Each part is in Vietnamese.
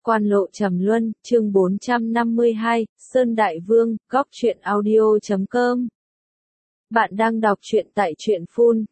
Quan lộ trầm luân, chương 452, Sơn Đại Vương, góc truyện audio.com. Bạn đang đọc truyện tại truyện phun,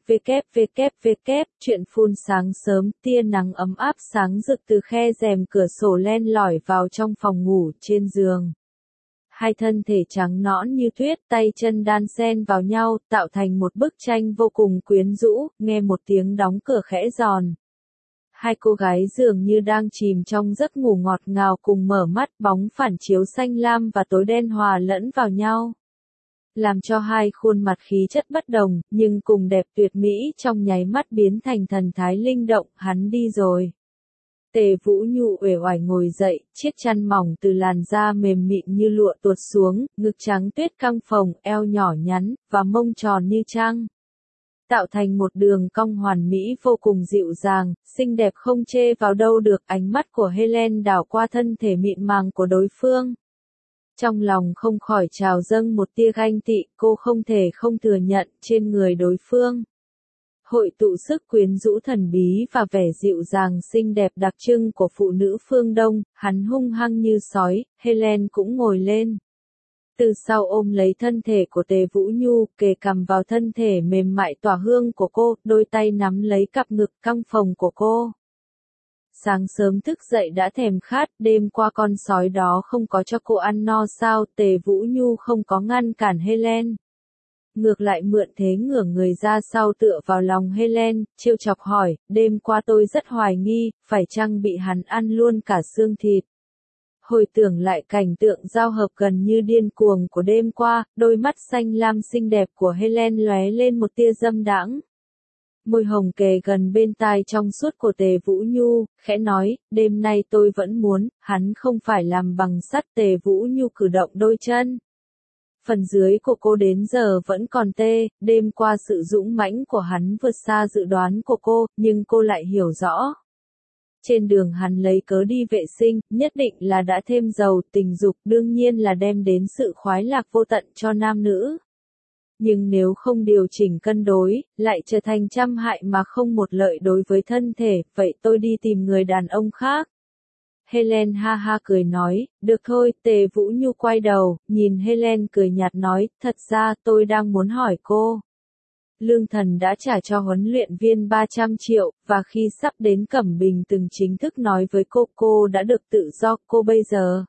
www, truyện phun sáng sớm, tia nắng ấm áp sáng rực từ khe rèm cửa sổ len lỏi vào trong phòng ngủ trên giường. Hai thân thể trắng nõn như tuyết, tay chân đan xen vào nhau, tạo thành một bức tranh vô cùng quyến rũ, nghe một tiếng đóng cửa khẽ giòn. Hai cô gái dường như đang chìm trong giấc ngủ ngọt ngào cùng mở mắt, bóng phản chiếu xanh lam và tối đen hòa lẫn vào nhau, làm cho hai khuôn mặt khí chất bất đồng, nhưng cùng đẹp tuyệt mỹ trong nháy mắt biến thành thần thái linh động. Hắn đi rồi. Tề Vũ Nhu uể oải ngồi dậy, chiếc chăn mỏng từ làn da mềm mịn như lụa tuột xuống, ngực trắng tuyết căng phồng, eo nhỏ nhắn, và mông tròn như trăng, tạo thành một đường cong hoàn mỹ vô cùng dịu dàng, xinh đẹp không chê vào đâu được. Ánh mắt của Helen đảo qua thân thể mịn màng của đối phương. Trong lòng không khỏi trào dâng một tia ganh tị, cô không thể không thừa nhận trên người đối phương hội tụ sức quyến rũ thần bí và vẻ dịu dàng xinh đẹp đặc trưng của phụ nữ phương Đông. Hắn hung hăng như sói, Helen cũng ngồi lên. Từ sau ôm lấy thân thể của Tề Vũ Nhu, kề cằm vào thân thể mềm mại tỏa hương của cô, đôi tay nắm lấy cặp ngực căng phồng của cô. Sáng sớm thức dậy đã thèm khát, đêm qua con sói đó không có cho cô ăn no sao? Tề Vũ Nhu không có ngăn cản Helen. Ngược lại mượn thế ngửa người ra sau tựa vào lòng Helen, trêu chọc hỏi, đêm qua tôi rất hoài nghi, phải chăng bị hắn ăn luôn cả xương thịt? Hồi tưởng lại cảnh tượng giao hợp gần như điên cuồng của đêm qua, đôi mắt xanh lam xinh đẹp của Helen lóe lên một tia dâm đãng. Môi hồng kề gần bên tai trong suốt của Tề Vũ Nhu, khẽ nói, đêm nay tôi vẫn muốn, hắn không phải làm bằng sắt. Tề Vũ Nhu cử động đôi chân. Phần dưới của cô đến giờ vẫn còn tê, đêm qua sự dũng mãnh của hắn vượt xa dự đoán của cô, nhưng cô lại hiểu rõ. Trên đường hắn lấy cớ đi vệ sinh, nhất định là đã thêm dầu tình dục, đương nhiên là đem đến sự khoái lạc vô tận cho nam nữ. Nhưng nếu không điều chỉnh cân đối, lại trở thành trăm hại mà không một lợi đối với thân thể, vậy tôi đi tìm người đàn ông khác. Helen ha ha cười nói, được thôi. Tề Vũ Nhu quay đầu, nhìn Helen cười nhạt nói, thật ra tôi đang muốn hỏi cô. Lương Thần đã trả cho huấn luyện viên 300 triệu, và khi sắp đến Cẩm Bình từng chính thức nói với cô đã được tự do. Cô bây giờ,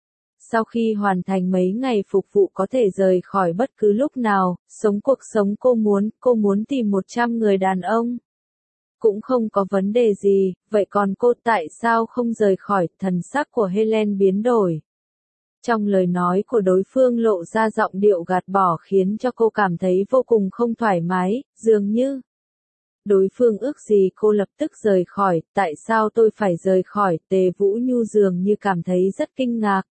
sau khi hoàn thành mấy ngày phục vụ có thể rời khỏi bất cứ lúc nào, sống cuộc sống cô muốn tìm 100 người đàn ông. Cũng không có vấn đề gì, vậy còn cô tại sao không rời khỏi? Thần sắc của Helen biến đổi. Trong lời nói của đối phương lộ ra giọng điệu gạt bỏ khiến cho cô cảm thấy vô cùng không thoải mái, dường như đối phương ước gì cô lập tức rời khỏi. Tại sao tôi phải rời khỏi? Tề Vũ Nhu dường như cảm thấy rất kinh ngạc.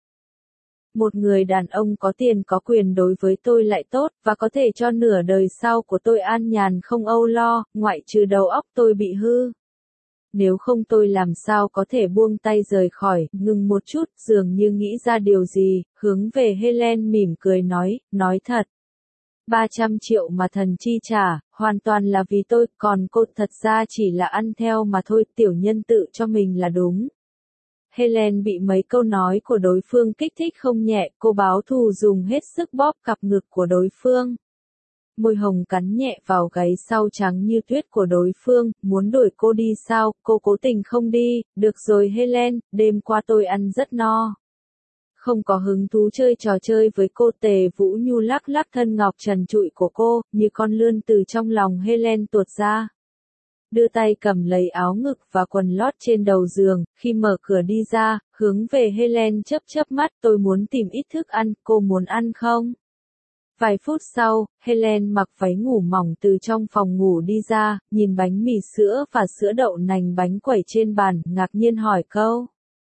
Một người đàn ông có tiền có quyền đối với tôi lại tốt, và có thể cho nửa đời sau của tôi an nhàn không âu lo, ngoại trừ đầu óc tôi bị hư. Nếu không tôi làm sao có thể buông tay rời khỏi? Ngừng một chút, dường như nghĩ ra điều gì, hướng về Helen mỉm cười nói thật. 300 triệu mà thần chi trả, hoàn toàn là vì tôi, còn cô thật ra chỉ là ăn theo mà thôi, tiểu nhân tự cho mình là đúng. Helen bị mấy câu nói của đối phương kích thích không nhẹ, cô báo thù dùng hết sức bóp cặp ngực của đối phương. Môi hồng cắn nhẹ vào gáy sau trắng như tuyết của đối phương, muốn đuổi cô đi sao? Cô cố tình không đi. Được rồi Helen, đêm qua tôi ăn rất no. Không có hứng thú chơi trò chơi với cô. Tề Vũ Nhu lắc lắc thân ngọc trần trụi của cô, như con lươn từ trong lòng Helen tuột ra. Đưa tay cầm lấy áo ngực và quần lót trên đầu giường, khi mở cửa đi ra, hướng về Helen chớp mắt, tôi muốn tìm ít thức ăn, cô muốn ăn không? Vài phút sau, Helen mặc váy ngủ mỏng từ trong phòng ngủ đi ra, nhìn bánh mì sữa và sữa đậu nành bánh quẩy trên bàn, ngạc nhiên hỏi câu.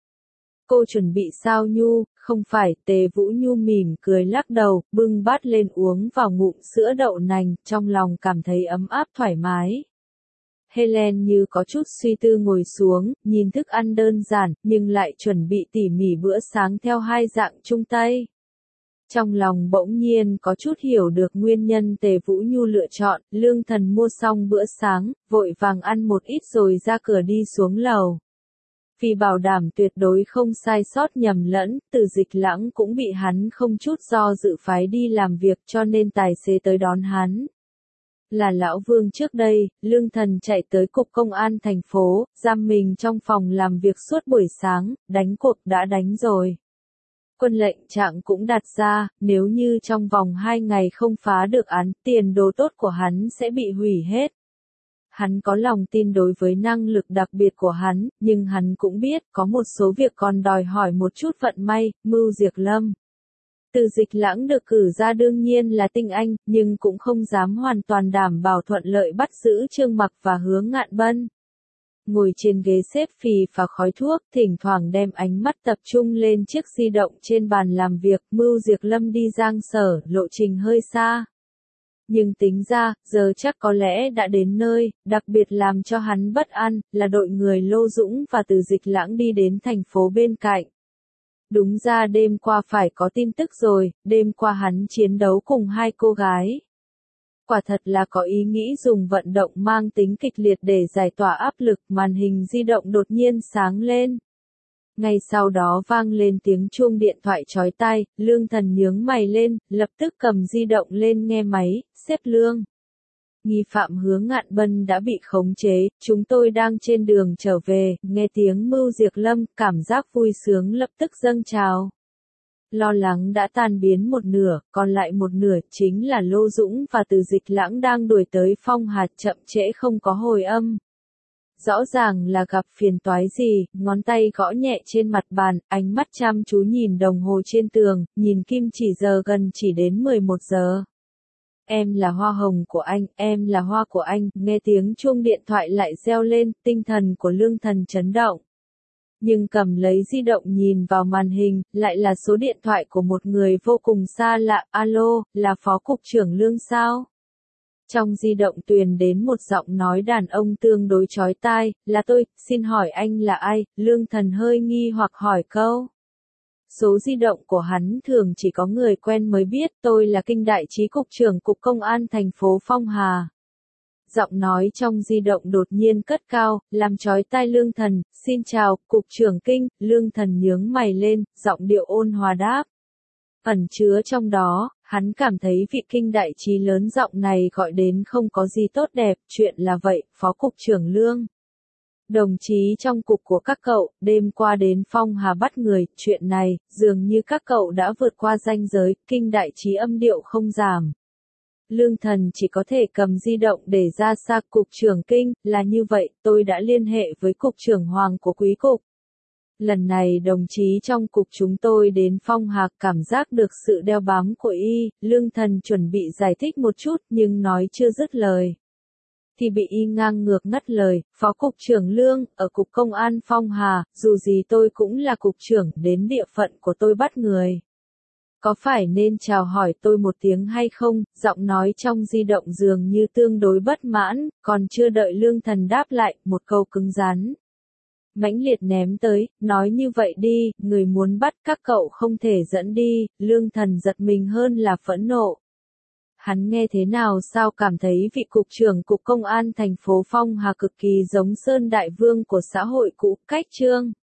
Cô chuẩn bị sao Nhu? Không phải. Tề Vũ Nhu mỉm cười lắc đầu, bưng bát lên uống vào ngụm sữa đậu nành, trong lòng cảm thấy ấm áp thoải mái. Helen như có chút suy tư ngồi xuống, nhìn thức ăn đơn giản, nhưng lại chuẩn bị tỉ mỉ bữa sáng theo hai dạng Trung Tây. Trong lòng bỗng nhiên có chút hiểu được nguyên nhân Tề Vũ Nhu lựa chọn. Lương Thần mua xong bữa sáng, vội vàng ăn một ít rồi ra cửa đi xuống lầu. Vì bảo đảm tuyệt đối không sai sót nhầm lẫn, Từ Dịch Lãng cũng bị hắn không chút do dự phái đi làm việc cho nên tài xế tới đón hắn. Là Lão Vương trước đây, Lương Thần chạy tới cục công an thành phố, giam mình trong phòng làm việc suốt buổi sáng, đánh cuộc đã đánh rồi. Quân lệnh trạng cũng đặt ra, nếu như trong vòng 2 ngày không phá được án, tiền đồ tốt của hắn sẽ bị hủy hết. Hắn có lòng tin đối với năng lực đặc biệt của hắn, nhưng hắn cũng biết có một số việc còn đòi hỏi một chút vận may, Mưu Diệt Lâm. Từ Dịch Lãng được cử ra đương nhiên là tinh anh, nhưng cũng không dám hoàn toàn đảm bảo thuận lợi bắt giữ Trương Mặc và Hứa Ngạn Bân. Ngồi trên ghế xếp phì phà khói thuốc, thỉnh thoảng đem ánh mắt tập trung lên chiếc di động trên bàn làm việc, Mưu Diệt Lâm đi Giang Sở, lộ trình hơi xa. Nhưng tính ra, giờ chắc có lẽ đã đến nơi, đặc biệt làm cho hắn bất an, là đội người Lô Dũng và Từ Dịch Lãng đi đến thành phố bên cạnh. Đúng ra đêm qua phải có tin tức rồi, đêm qua hắn chiến đấu cùng 2 cô gái. Quả thật là có ý nghĩ dùng vận động mang tính kịch liệt để giải tỏa áp lực, màn hình di động đột nhiên sáng lên. Ngay sau đó vang lên tiếng chuông điện thoại chói tai, Lương Thần nhướng mày lên, lập tức cầm di động lên nghe máy, "Sếp Lương. Nghi phạm Hứa Ngạn Bân đã bị khống chế, chúng tôi đang trên đường trở về." Nghe tiếng Mưu Diệt Lâm, cảm giác vui sướng lập tức dâng trào. Lo lắng đã tan biến một nửa, còn lại một nửa chính là Lô Dũng và Từ Dịch Lãng đang đuổi tới Phong Hà, chậm trễ không có hồi âm. Rõ ràng là gặp phiền toái gì, ngón tay gõ nhẹ trên mặt bàn, ánh mắt chăm chú nhìn đồng hồ trên tường, nhìn kim chỉ giờ gần chỉ đến 11 giờ. "Em là hoa hồng của anh, em là hoa của anh." Nghe tiếng chuông điện thoại lại reo lên, tinh thần của Lương Thần chấn động. Nhưng cầm lấy di động nhìn vào màn hình, lại là số điện thoại của một người vô cùng xa lạ. "Alo, là Phó Cục trưởng Lương sao?" Trong di động truyền đến một giọng nói đàn ông tương đối chói tai, "Là tôi, xin hỏi anh là ai?" Lương Thần hơi nghi hoặc hỏi câu. Số di động của hắn thường chỉ có người quen mới biết, "Tôi là Kinh Đại Trí Cục trưởng Cục Công an thành phố Phong Hà." Giọng nói trong di động đột nhiên cất cao, làm chói tai Lương Thần, "Xin chào, Cục trưởng Kinh." Lương Thần nhướng mày lên, giọng điệu ôn hòa đáp. Ẩn chứa trong đó, hắn cảm thấy vị Kinh Đại Trí lớn giọng này gọi đến không có gì tốt đẹp. "Chuyện là vậy, Phó Cục trưởng Lương. Đồng chí trong cục của các cậu, đêm qua đến Phong Hà bắt người, chuyện này, dường như các cậu đã vượt qua ranh giới." Kinh Đại Trí âm điệu không giảm. Lương Thần chỉ có thể cầm di động để ra xa. "Cục trưởng Kinh, là như vậy, tôi đã liên hệ với Cục trưởng Hoàng của Quý Cục. Lần này đồng chí trong cục chúng tôi đến Phong Hà, cảm giác được sự đeo bám của y." Lương Thần chuẩn bị giải thích một chút nhưng nói chưa dứt lời thì bị y ngang ngược ngắt lời. "Phó Cục trưởng Lương, ở Cục Công an Phong Hà, dù gì tôi cũng là cục trưởng, đến địa phận của tôi bắt người. Có phải nên chào hỏi tôi một tiếng hay không?" Giọng nói trong di động dường như tương đối bất mãn, còn chưa đợi Lương Thần đáp lại, một câu cứng rắn mãnh liệt ném tới, "Nói như vậy đi, người muốn bắt các cậu không thể dẫn đi." Lương Thần giật mình hơn là phẫn nộ. Hắn nghe thế nào sao cảm thấy vị cục trưởng Cục Công an thành phố Phong Hà cực kỳ giống Sơn Đại Vương của xã hội cũ, cách Trương